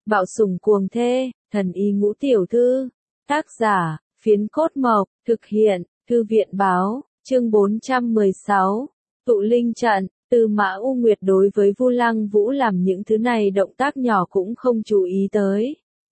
Bạo sủng cuồng thê, thần y ngũ tiểu thư. Tác giả, Phiến Cốt Mộc, thực hiện, Thư viện báo, chương 416. Tụ linh trận, Tư Mã U Nguyệt đối với Vu Lăng Vũ làm những thứ này động tác nhỏ cũng không chú ý tới.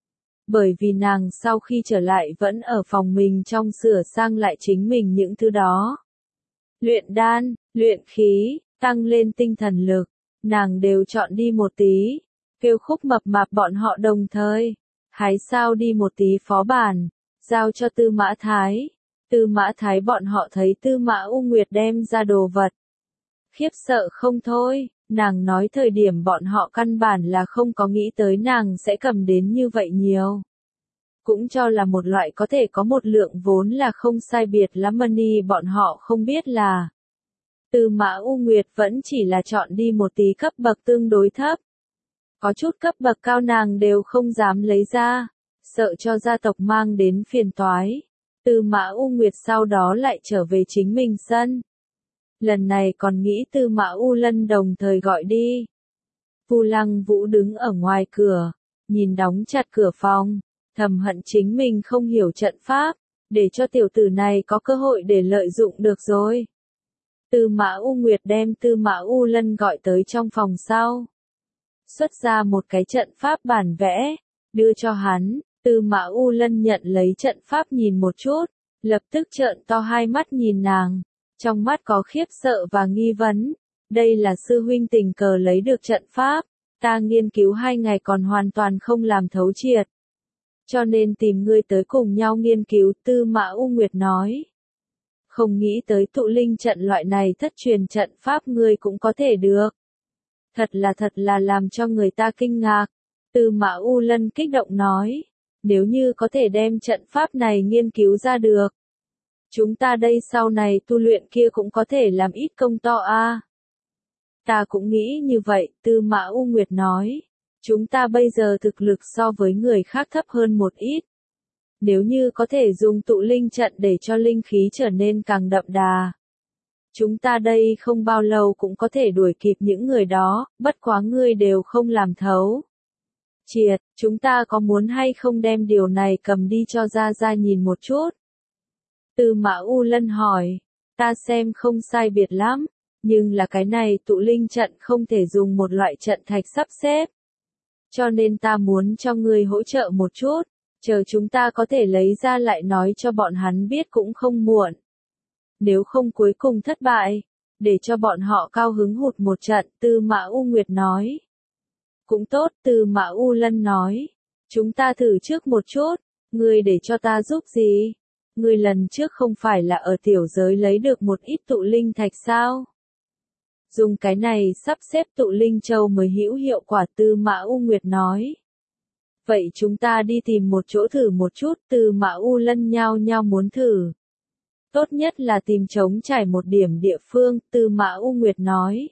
Bởi vì nàng sau khi trở lại vẫn ở phòng mình trong sửa sang lại chính mình những thứ đó. Luyện đan, luyện khí, tăng lên tinh thần lực, nàng đều chọn đi một tí. Kêu Khúc Mập Mạp bọn họ đồng thời hái sao đi một tí phó bản, giao cho Tư Mã Thái. Tư Mã Thái bọn họ thấy Tư Mã U Nguyệt đem ra đồ vật. Khiếp sợ không thôi, nàng nói thời điểm bọn họ căn bản là không có nghĩ tới nàng sẽ cầm đến như vậy nhiều. Cũng cho là một loại có thể có một lượng vốn là không sai biệt lắm money, bọn họ không biết là Tư Mã U Nguyệt vẫn chỉ là chọn đi một tí cấp bậc tương đối thấp. Có chút cấp bậc cao nàng đều không dám lấy ra, sợ cho gia tộc mang đến phiền toái. Tư Mã U Nguyệt sau đó lại trở về chính mình sân. Lần này còn nghĩ Tư Mã U Lân đồng thời gọi đi. Vu Lăng Vũ đứng ở ngoài cửa, nhìn đóng chặt cửa phòng, thầm hận chính mình không hiểu trận pháp, để cho tiểu tử này có cơ hội để lợi dụng được rồi. Tư Mã U Nguyệt đem Tư Mã U Lân gọi tới trong phòng sau. Xuất ra một cái trận pháp bản vẽ, đưa cho hắn. Tư Mã U Lân nhận lấy trận pháp nhìn một chút, lập tức trợn to hai mắt nhìn nàng, trong mắt có khiếp sợ và nghi vấn. Đây là sư huynh tình cờ lấy được trận pháp, ta nghiên cứu 2 ngày còn hoàn toàn không làm thấu triệt. Cho nên tìm ngươi tới cùng nhau nghiên cứu, Tư Mã U Nguyệt nói. Không nghĩ tới tụ linh trận loại này thất truyền trận pháp ngươi cũng có thể được. Thật là làm cho người ta kinh ngạc. Tư Mã U Lân kích động nói. Nếu như có thể đem trận pháp này nghiên cứu ra được, chúng ta đây sau này tu luyện kia cũng có thể làm ít công to a. Ta cũng nghĩ như vậy, Tư Mã U Nguyệt nói. Chúng ta bây giờ thực lực so với người khác thấp hơn một ít. Nếu như có thể dùng tụ linh trận để cho linh khí trở nên càng đậm đà, chúng ta đây không bao lâu cũng có thể đuổi kịp những người đó, bất quá ngươi đều không làm thấu. Triệt, chúng ta có muốn hay không đem điều này cầm đi cho ra nhìn một chút? Tư Mã U Lân hỏi, ta xem không sai biệt lắm, nhưng là cái này tụ linh trận không thể dùng một loại trận thạch sắp xếp. Cho nên ta muốn cho ngươi hỗ trợ một chút, chờ chúng ta có thể lấy ra lại nói cho bọn hắn biết cũng không muộn. Nếu không cuối cùng thất bại, để cho bọn họ cao hứng hụt một trận, Tư Mã U Nguyệt nói. Cũng tốt, Tư Mã U Lân nói. Chúng ta thử trước một chút, ngươi để cho ta giúp gì? Ngươi lần trước không phải là ở tiểu giới lấy được một ít tụ linh thạch sao? Dùng cái này sắp xếp tụ linh châu mới hữu hiệu quả, Tư Mã U Nguyệt nói. Vậy chúng ta đi tìm một chỗ thử một chút, Tư Mã U Lân nhao nhao muốn thử. Tốt nhất là tìm trống trải một điểm địa phương, Tư Mã U Nguyệt nói.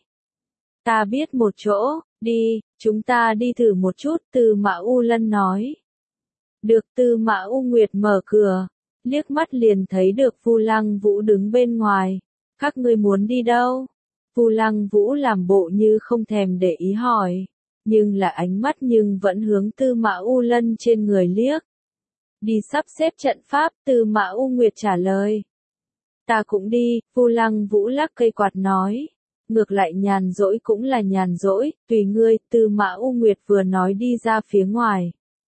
Ta biết một chỗ, đi, chúng ta đi thử một chút, Tư Mã U Lân nói. Được, Tư Mã U Nguyệt mở cửa, liếc mắt liền thấy được Vu Lăng Vũ đứng bên ngoài. Các ngươi muốn đi đâu? Vu Lăng Vũ làm bộ như không thèm để ý hỏi, nhưng là ánh mắt nhưng vẫn hướng Tư Mã U Lân trên người liếc. Đi sắp xếp trận pháp, Tư Mã U Nguyệt trả lời. Ta cũng đi, Vu Lăng Vũ lắc cây quạt nói. Ngược lại nhàn rỗi cũng là nhàn rỗi, tùy ngươi, Tư Mã U Nguyệt vừa nói đi ra phía ngoài.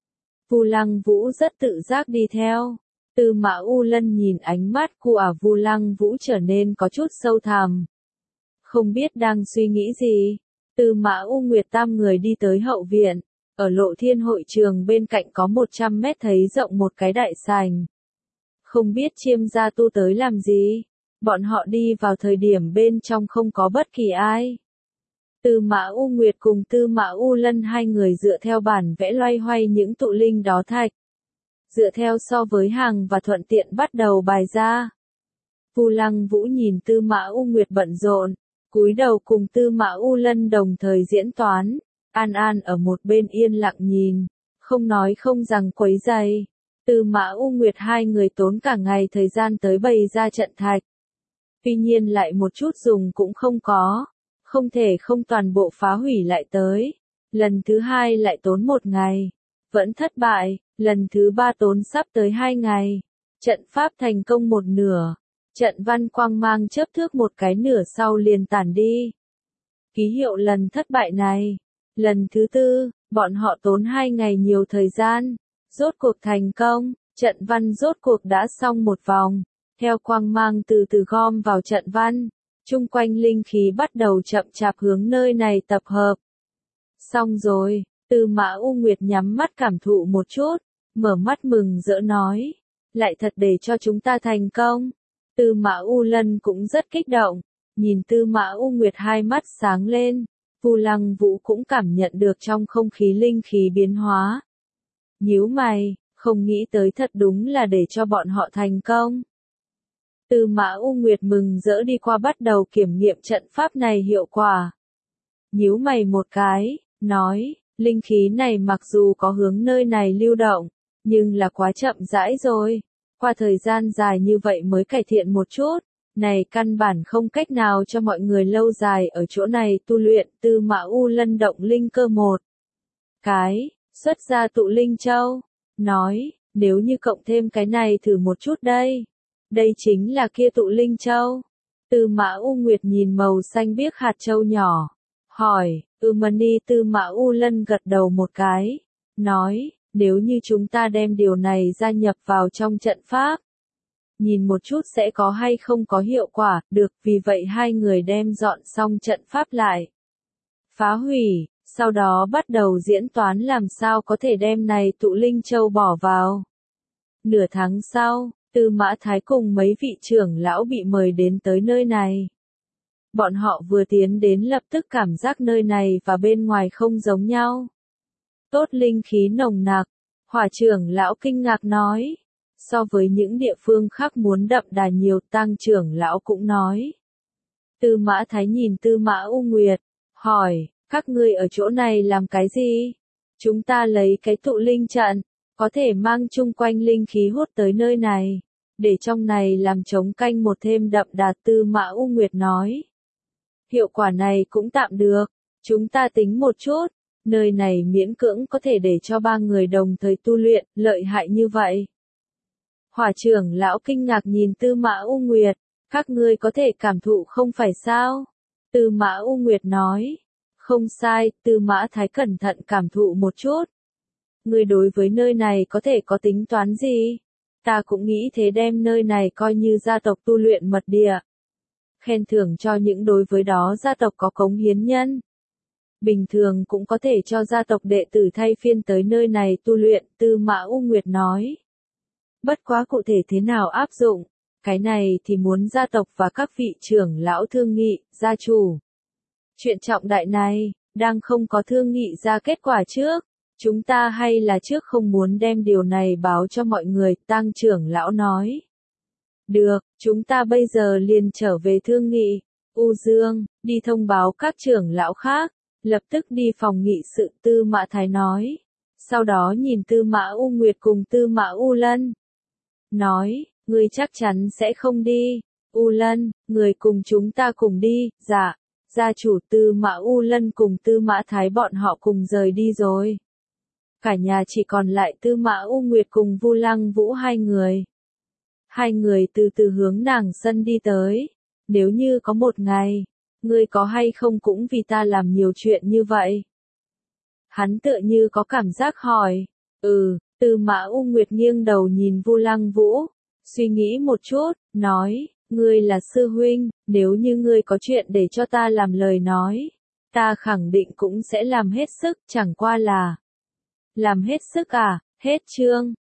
Vu Lăng Vũ rất tự giác đi theo. Tư Mã U Lân nhìn ánh mắt của Vu Lăng Vũ trở nên có chút sâu thẳm. Không biết đang suy nghĩ gì. Tư Mã U Nguyệt tam người đi tới hậu viện. Ở Lộ Thiên hội trường bên cạnh có 100 mét thấy rộng một cái đại sảnh. Không biết Chiêm gia tu tới làm gì. Bọn họ đi vào thời điểm bên trong không có bất kỳ ai. Tư Mã U Nguyệt cùng Tư Mã U Lân hai người dựa theo bản vẽ loay hoay những tụ linh đó thạch. Dựa theo so với hàng và thuận tiện bắt đầu bài ra. Vu Lăng Vũ nhìn Tư Mã U Nguyệt bận rộn, cúi đầu cùng Tư Mã U Lân đồng thời diễn toán. An An ở một bên yên lặng nhìn, không nói không rằng quấy rầy. Tư Mã U Nguyệt hai người tốn cả ngày thời gian tới bày ra trận thạch. Tuy nhiên lại một chút dùng cũng không có, không thể không toàn bộ phá hủy lại tới. Lần thứ hai lại tốn 1 ngày, vẫn thất bại, lần thứ 3 tốn sắp tới 2 ngày. Trận pháp thành công một nửa, trận văn quang mang chớp thước một cái nửa sau liền tản đi. Ký hiệu lần thất bại này. Lần thứ 4, bọn họ tốn 2 ngày nhiều thời gian. Rốt cuộc thành công, trận văn rốt cuộc đã xong một vòng. Theo quang mang từ từ gom vào trận văn, chung quanh linh khí bắt đầu chậm chạp hướng nơi này tập hợp. Xong rồi, Tư Mã U Nguyệt nhắm mắt cảm thụ một chút, mở mắt mừng rỡ nói. Lại thật để cho chúng ta thành công. Tư Mã U Lân cũng rất kích động, nhìn Tư Mã U Nguyệt hai mắt sáng lên. Vu Lăng Vũ cũng cảm nhận được trong không khí linh khí biến hóa. Nhíu mày, không nghĩ tới thật đúng là để cho bọn họ thành công. Tư Mã U Nguyệt mừng rỡ đi qua bắt đầu kiểm nghiệm trận pháp này hiệu quả. Nhíu mày một cái, nói, linh khí này mặc dù có hướng nơi này lưu động, nhưng là quá chậm rãi rồi. Qua thời gian dài như vậy mới cải thiện một chút, này căn bản không cách nào cho mọi người lâu dài ở chỗ này tu luyện. Tư Mã U Lân động linh cơ một cái, xuất ra tụ linh châu, nói, nếu như cộng thêm cái này thử một chút đây. Đây chính là kia tụ linh châu. Tư Mã U Nguyệt nhìn màu xanh biếc hạt châu nhỏ, hỏi, Mani. Tư Mã U Lân gật đầu một cái, nói, nếu như chúng ta đem điều này gia nhập vào trong trận pháp, nhìn một chút sẽ có hay không có hiệu quả. Được, vì vậy hai người đem dọn xong trận pháp lại, phá hủy, sau đó bắt đầu diễn toán làm sao có thể đem này tụ linh châu bỏ vào. Nửa tháng sau, Tư Mã Thái cùng mấy vị trưởng lão bị mời đến tới nơi này. Bọn họ vừa tiến đến lập tức cảm giác nơi này và bên ngoài không giống nhau. Tốt linh khí nồng nặc, Hỏa trưởng lão kinh ngạc nói. So với những địa phương khác muốn đậm đà nhiều. Tang trưởng lão cũng nói. Tư Mã Thái nhìn Tư Mã U Nguyệt, hỏi, các ngươi ở chỗ này làm cái gì? Chúng ta lấy cái tụ linh trận, có thể mang chung quanh linh khí hút tới nơi này, để trong này làm chống canh một thêm đậm đà. Tư Mã U Nguyệt nói. Hiệu quả này cũng tạm được, chúng ta tính một chút, nơi này miễn cưỡng có thể để cho 3 người đồng thời tu luyện, lợi hại như vậy. Hỏa trưởng lão kinh ngạc nhìn Tư Mã U Nguyệt, các ngươi có thể cảm thụ không phải sao? Tư Mã U Nguyệt nói, không sai. Tư Mã Thái cẩn thận cảm thụ một chút. Ngươi đối với nơi này có thể có tính toán gì? Ta cũng nghĩ thế, đem nơi này coi như gia tộc tu luyện mật địa. Khen thưởng cho những đối với đó gia tộc có cống hiến nhân. Bình thường cũng có thể cho gia tộc đệ tử thay phiên tới nơi này tu luyện. Tư Mã U Nguyệt nói. Bất quá cụ thể thế nào áp dụng, cái này thì muốn gia tộc và các vị trưởng lão thương nghị. Gia chủ, chuyện trọng đại này, đang không có thương nghị ra kết quả trước. Chúng ta hay là trước không muốn đem điều này báo cho mọi người. Tang trưởng lão nói. Được, chúng ta bây giờ liền trở về thương nghị. U Dương, đi thông báo các trưởng lão khác, lập tức đi phòng nghị sự. Tư Mã Thái nói. Sau đó nhìn Tư Mã U Nguyệt cùng Tư Mã U Lân. Nói, ngươi chắc chắn sẽ không đi. U Lân, người cùng chúng ta cùng đi. Dạ, gia chủ. Tư Mã U Lân cùng Tư Mã Thái bọn họ cùng rời đi rồi. Cả nhà chỉ còn lại Tư Mã U Nguyệt cùng Vu Lăng Vũ hai người. Hai người từ từ hướng nàng sân đi tới. Nếu như có một ngày, ngươi có hay không cũng vì ta làm nhiều chuyện như vậy? Hắn tựa như có cảm giác hỏi. Tư Mã U Nguyệt nghiêng đầu nhìn Vu Lăng Vũ, suy nghĩ một chút, nói, ngươi là sư huynh, nếu như ngươi có chuyện để cho ta làm lời nói, ta khẳng định cũng sẽ làm hết sức. Chẳng qua là làm hết sức à? Hết chương.